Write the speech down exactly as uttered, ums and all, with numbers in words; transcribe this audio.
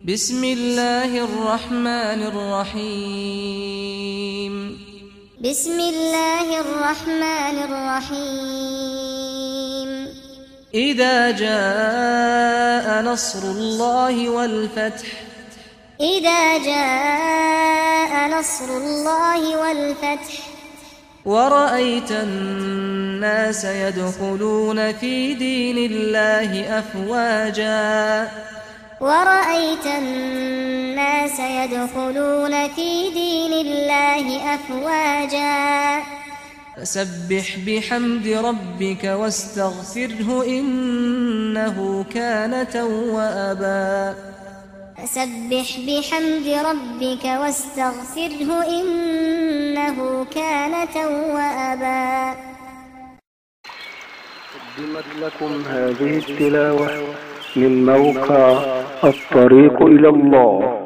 بسم الله الرحمن الرحيم بسم الله الرحمن الرحيم إذا جاء نصر الله والفتح إذا جاء نصر الله والفتح ورأيت الناس يدخلون في دين الله أفواجا ورأيت الناس يدخلون في دين الله أفواجا فسبح بحمد ربك واستغفره إنه كان توابا فسبح بحمد ربك واستغفره إنه كان توابا. قدمت لكم هذه التلاوة من موقع الطريق إلى الله.